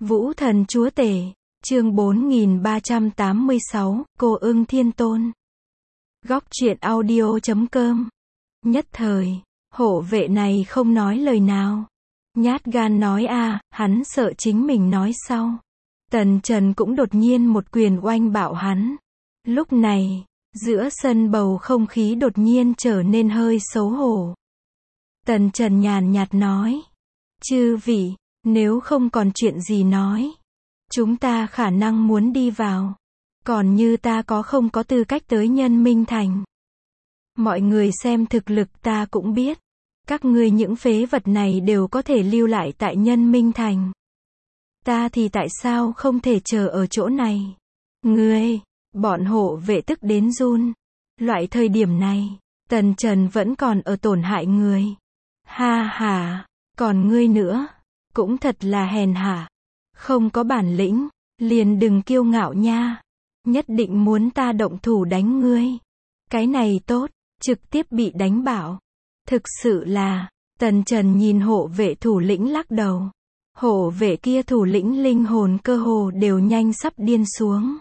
Vũ Thần Chúa Tể, chương 4386, Cô Ưng Thiên Tôn. Góc truyện audio.com. Nhất thời, hộ vệ này không nói lời nào. Nhát gan nói hắn sợ chính mình nói sau. Tần Trần cũng đột nhiên một quyền oanh bạo hắn. Lúc này, giữa sân bầu không khí đột nhiên trở nên hơi xấu hổ. Tần Trần nhàn nhạt nói. Chư vị, nếu không còn chuyện gì nói, chúng ta khả năng muốn đi vào. Còn như ta không có tư cách tới Nhân Minh Thành. Mọi người xem thực lực ta cũng biết. Các ngươi những phế vật này đều có thể lưu lại tại Nhân Minh Thành. Ta thì tại sao không thể chờ ở chỗ này? Ngươi, bọn hộ vệ tức đến run. Loại thời điểm này, Tần Trần vẫn còn ở tổn hại người. Ha ha, còn ngươi nữa, cũng thật là hèn hạ. Không có bản lĩnh, liền đừng kiêu ngạo nha. Nhất định muốn ta động thủ đánh ngươi. Cái này tốt, trực tiếp bị đánh bảo. Thực sự là, Tần Trần nhìn hộ vệ thủ lĩnh lắc đầu. Hộ vệ kia thủ lĩnh linh hồn cơ hồ đều nhanh sắp điên xuống.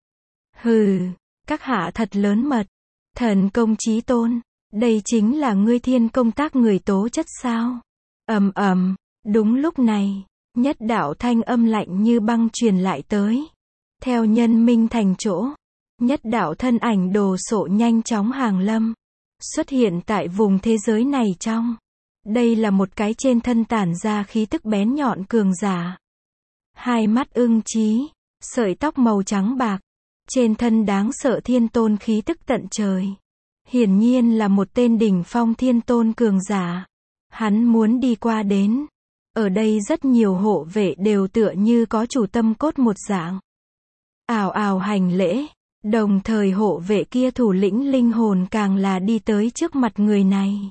Hừ, các hạ thật lớn mật. Thần công chí tôn, đây chính là ngươi thiên công tác người tố chất sao? Ầm, đúng lúc này, nhất đạo thanh âm lạnh như băng truyền lại tới. Theo Nhân Minh Thành chỗ, nhất đạo thân ảnh đồ sộ nhanh chóng hàng lâm, xuất hiện tại vùng thế giới này trong. Đây là một cái trên thân tản ra khí tức bén nhọn cường giả. Hai mắt ưng chí, sợi tóc màu trắng bạc, trên thân đáng sợ thiên tôn khí tức tận trời. Hiển nhiên là một tên đỉnh phong thiên tôn cường giả. Hắn muốn đi qua đến. Ở đây rất nhiều hộ vệ đều tựa như có chủ tâm cốt một dạng. Ào ào hành lễ, đồng thời hộ vệ kia thủ lĩnh linh hồn càng là đi tới trước mặt người này.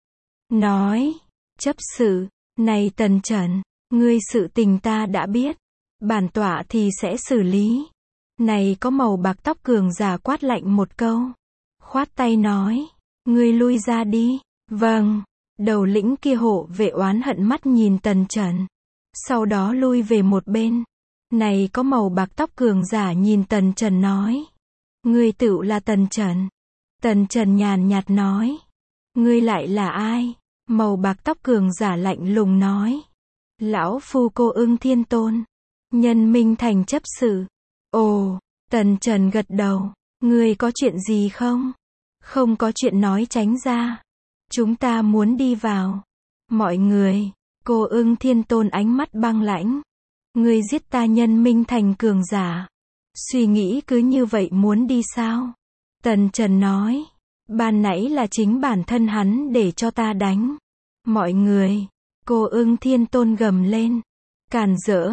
Nói, chấp sự, này Tần Trần, ngươi sự tình ta đã biết, bản tọa thì sẽ xử lý. Này có màu bạc tóc cường giả quát lạnh một câu. Khoát tay nói, ngươi lui ra đi. Vâng, đầu lĩnh kia hộ vệ oán hận mắt nhìn Tần Trần. Sau đó lui về một bên. Này có màu bạc tóc cường giả nhìn Tần Trần nói. Ngươi tựu là Tần Trần. Tần Trần nhàn nhạt nói. Ngươi lại là ai? Màu bạc tóc cường giả lạnh lùng nói. Lão phu Cô Ưng Thiên Tôn. Nhân Minh Thành chấp sự. Ồ, Tần Trần gật đầu. Ngươi có chuyện gì không? Không có chuyện nói tránh ra. Chúng ta muốn đi vào. Mọi người, Cô Ưng Thiên Tôn ánh mắt băng lãnh. Ngươi giết ta Nhân Minh Thành cường giả. Suy nghĩ cứ như vậy muốn đi sao? Tần Trần nói. Ban nãy là chính bản thân hắn để cho ta đánh. Mọi người, Cô Ưng Thiên Tôn gầm lên. Càn rỡ,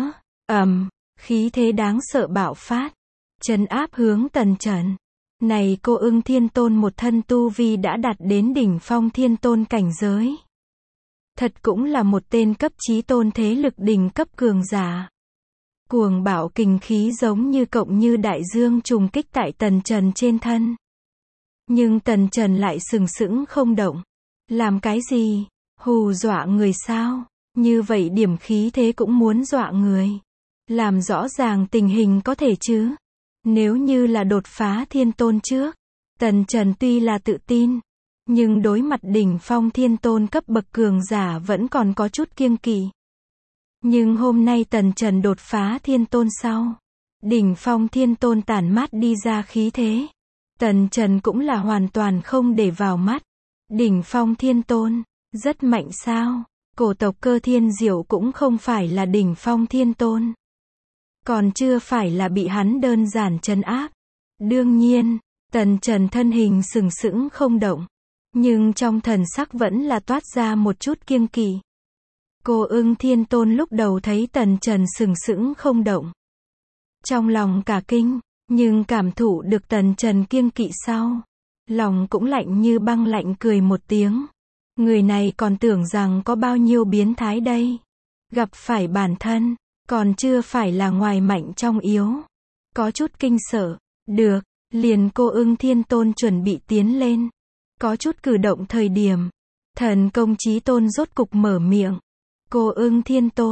khí thế đáng sợ bạo phát. Trấn áp hướng Tần Trần. Này Cô Ưng Thiên Tôn một thân tu vi đã đạt đến đỉnh phong thiên tôn cảnh giới. Thật cũng là một tên cấp chí tôn thế lực đỉnh cấp cường giả. Cuồng bạo kình khí giống như cộng như đại dương trùng kích tại Tần Trần trên thân. Nhưng Tần Trần lại sừng sững không động. Làm cái gì? Hù dọa người sao? Như vậy điểm khí thế cũng muốn dọa người. Làm rõ ràng tình hình có thể chứ? Nếu như là đột phá thiên tôn trước, Tần Trần tuy là tự tin, nhưng đối mặt đỉnh phong thiên tôn cấp bậc cường giả vẫn còn có chút kiêng kỵ. Nhưng hôm nay Tần Trần đột phá thiên tôn sau, đỉnh phong thiên tôn tản mát đi ra khí thế. Tần Trần cũng là hoàn toàn không để vào mắt. Đỉnh phong thiên tôn, rất mạnh sao? Cổ tộc Cơ Thiên Diệu cũng không phải là đỉnh phong thiên tôn. Còn chưa phải là bị hắn đơn giản trấn áp. Đương nhiên, Tần Trần thân hình sừng sững không động. Nhưng trong thần sắc vẫn là toát ra một chút kiêng kỵ. Cô Ưng Thiên Tôn lúc đầu thấy Tần Trần sừng sững không động. Trong lòng cả kinh, nhưng cảm thụ được Tần Trần kiêng kỵ sau. Lòng cũng lạnh như băng lạnh cười một tiếng. Người này còn tưởng rằng có bao nhiêu biến thái đây. Gặp phải bản thân. Còn chưa phải là ngoài mạnh trong yếu. Có chút kinh sợ. Được, liền Cô Ưng Thiên Tôn chuẩn bị tiến lên. Có chút cử động thời điểm. Thần công chí tôn rốt cục mở miệng. Cô Ưng Thiên Tôn,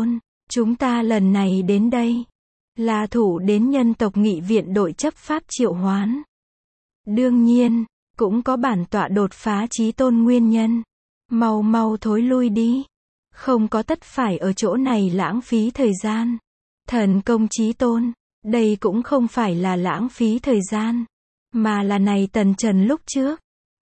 Chúng ta lần này đến đây, là thủ đến nhân tộc nghị viện đội chấp pháp triệu hoán. Đương nhiên, cũng có bản tọa đột phá chí tôn nguyên nhân. Mau mau thối lui đi. Không có tất phải ở chỗ này lãng phí thời gian. Thần công chí tôn, đây cũng không phải là lãng phí thời gian, mà là này Tần Trần lúc trước.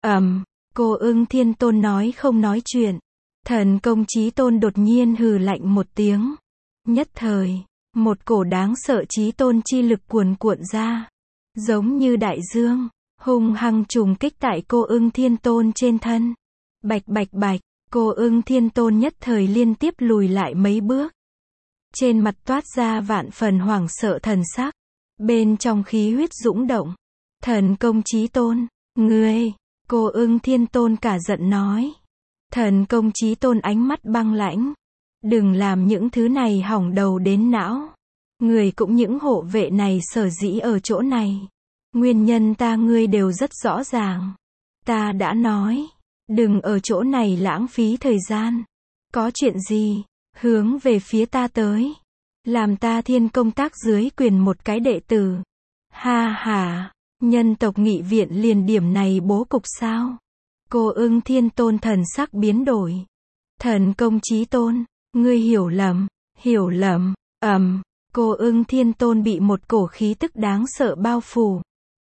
Cô Ưng Thiên Tôn nói không nói chuyện. Thần công chí tôn đột nhiên hừ lạnh một tiếng. Nhất thời, một cổ đáng sợ chí tôn chi lực cuồn cuộn ra. Giống như đại dương, hung hăng trùng kích tại cô Ưng Thiên Tôn trên thân. Bạch bạch bạch, cô Ưng Thiên Tôn nhất thời liên tiếp lùi lại mấy bước. Trên mặt toát ra vạn phần hoảng sợ thần sắc. Bên trong khí huyết dũng động. Thần công chí tôn, ngươi, cô Ưng Thiên Tôn cả giận nói. Thần công chí tôn ánh mắt băng lãnh. Đừng làm những thứ này hỏng đầu đến não. Người cũng những hộ vệ này sở dĩ ở chỗ này. Nguyên nhân ngươi đều rất rõ ràng. Ta đã nói, đừng ở chỗ này lãng phí thời gian. Có chuyện gì, hướng về phía ta tới. Làm ta Thiên Công Tác dưới quyền một cái đệ tử. Ha ha, nhân tộc nghị viện liền điểm này bố cục sao? Cô Ưng Thiên Tôn thần sắc biến đổi. Thần công chí tôn, ngươi hiểu lầm, hiểu lầm. Cô Ưng Thiên Tôn bị một cổ khí tức đáng sợ bao phủ.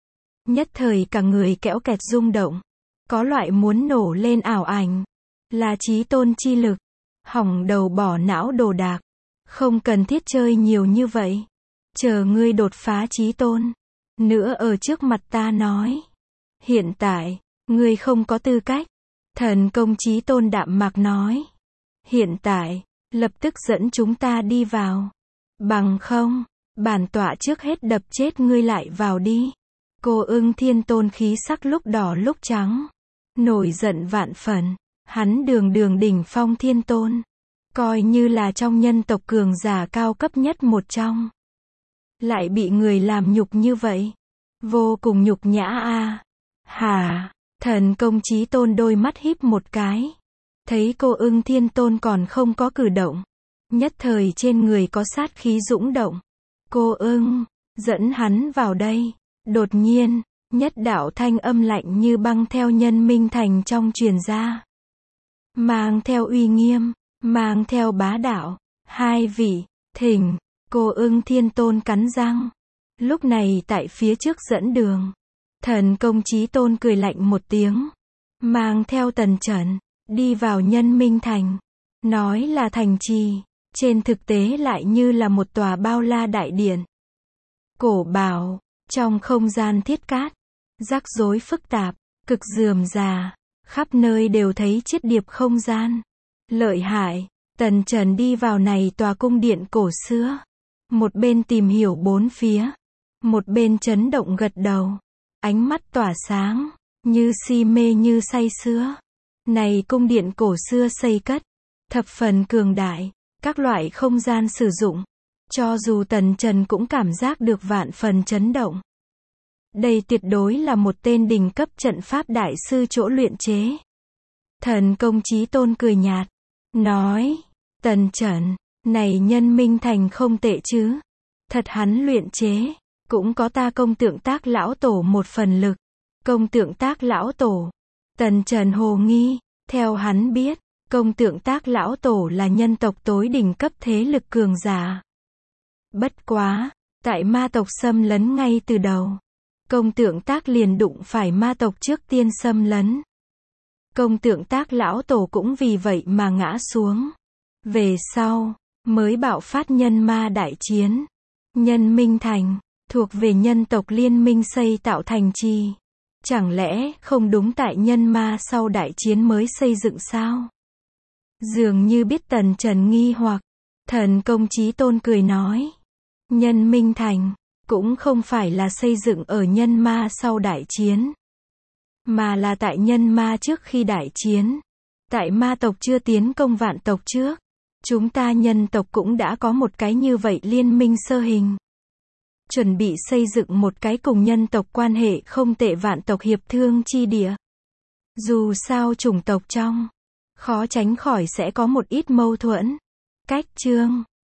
Nhất thời cả người kẽo kẹt rung động. Có loại muốn nổ lên ảo ảnh. Là chí tôn chi lực. Hỏng đầu bỏ não đồ đạc. Không cần thiết chơi nhiều như vậy. Chờ ngươi đột phá chí tôn. Nữa ở trước mặt ta nói. Hiện tại, ngươi không có tư cách. Thần công chí tôn đạm mạc nói. Hiện tại, lập tức dẫn chúng ta đi vào. Bằng không, bản tọa trước hết đập chết ngươi lại vào đi. Cô Ưng Thiên Tôn khí sắc lúc đỏ lúc trắng. Nổi giận vạn phần. Hắn đường đường đỉnh phong thiên tôn. Coi như là trong nhân tộc cường giả cao cấp nhất một trong. Lại bị người làm nhục như vậy. Vô cùng nhục nhã a. Hả? Thần công chí tôn đôi mắt híp một cái. Thấy cô Ưng Thiên Tôn còn không có cử động. Nhất thời trên người có sát khí dũng động. Cô Ưng, dẫn hắn vào đây. Đột nhiên, nhất đạo thanh âm lạnh như băng theo Nhân Minh Thành trong truyền ra. Mang theo uy nghiêm, mang theo bá đạo. Hai vị, thỉnh. Cô Ưng Thiên Tôn cắn răng. Lúc này tại phía trước dẫn đường. Thần công chí tôn cười lạnh một tiếng. Mang theo Tần Trần, đi vào Nhân Minh Thành. Nói là thành trì, trên thực tế lại như là một tòa bao la đại điện. Cổ bảo, trong không gian thiết cát, rắc rối phức tạp, cực rườm rà, khắp nơi đều thấy chiết điệp không gian. Lợi hại, Tần Trần đi vào này tòa cung điện cổ xưa. Một bên tìm hiểu bốn phía, một bên chấn động gật đầu. Ánh mắt tỏa sáng, như si mê như say sưa. Này cung điện cổ xưa xây cất, thập phần cường đại, các loại không gian sử dụng. Cho dù Tần Trần cũng cảm giác được vạn phần chấn động. Đây tuyệt đối là một tên đỉnh cấp trận pháp đại sư chỗ luyện chế. Thần công chí tôn cười nhạt, nói, Tần Trần, này Nhân Minh Thành không tệ chứ. Thật hắn luyện chế, cũng có ta Công Tượng Tác lão tổ một phần lực. Công Tượng Tác lão tổ. Tần Trần hồ nghi, theo hắn biết, Công Tượng Tác lão tổ là nhân tộc tối đỉnh cấp thế lực cường giả. Bất quá, tại ma tộc xâm lấn ngay từ đầu, Công Tượng Tác liền đụng phải ma tộc trước tiên xâm lấn. Công Tượng Tác lão tổ cũng vì vậy mà ngã xuống. Về sau, mới bạo phát nhân ma đại chiến. Nhân Minh Thành, thuộc về nhân tộc liên minh xây tạo thành trì. Chẳng lẽ không đúng tại nhân ma sau đại chiến mới xây dựng sao? Dường như biết Tần Trần nghi hoặc, thần công chí tôn cười nói. Nhân Minh Thành, cũng không phải là xây dựng ở nhân ma sau đại chiến. Mà là tại nhân ma trước khi đại chiến. Tại ma tộc chưa tiến công vạn tộc trước. Chúng ta nhân tộc cũng đã có một cái như vậy liên minh sơ hình. Chuẩn bị xây dựng một cái cùng nhân tộc quan hệ không tệ vạn tộc hiệp thương chi địa. Dù sao chủng tộc trong, khó tránh khỏi sẽ có một ít mâu thuẫn. Cách chương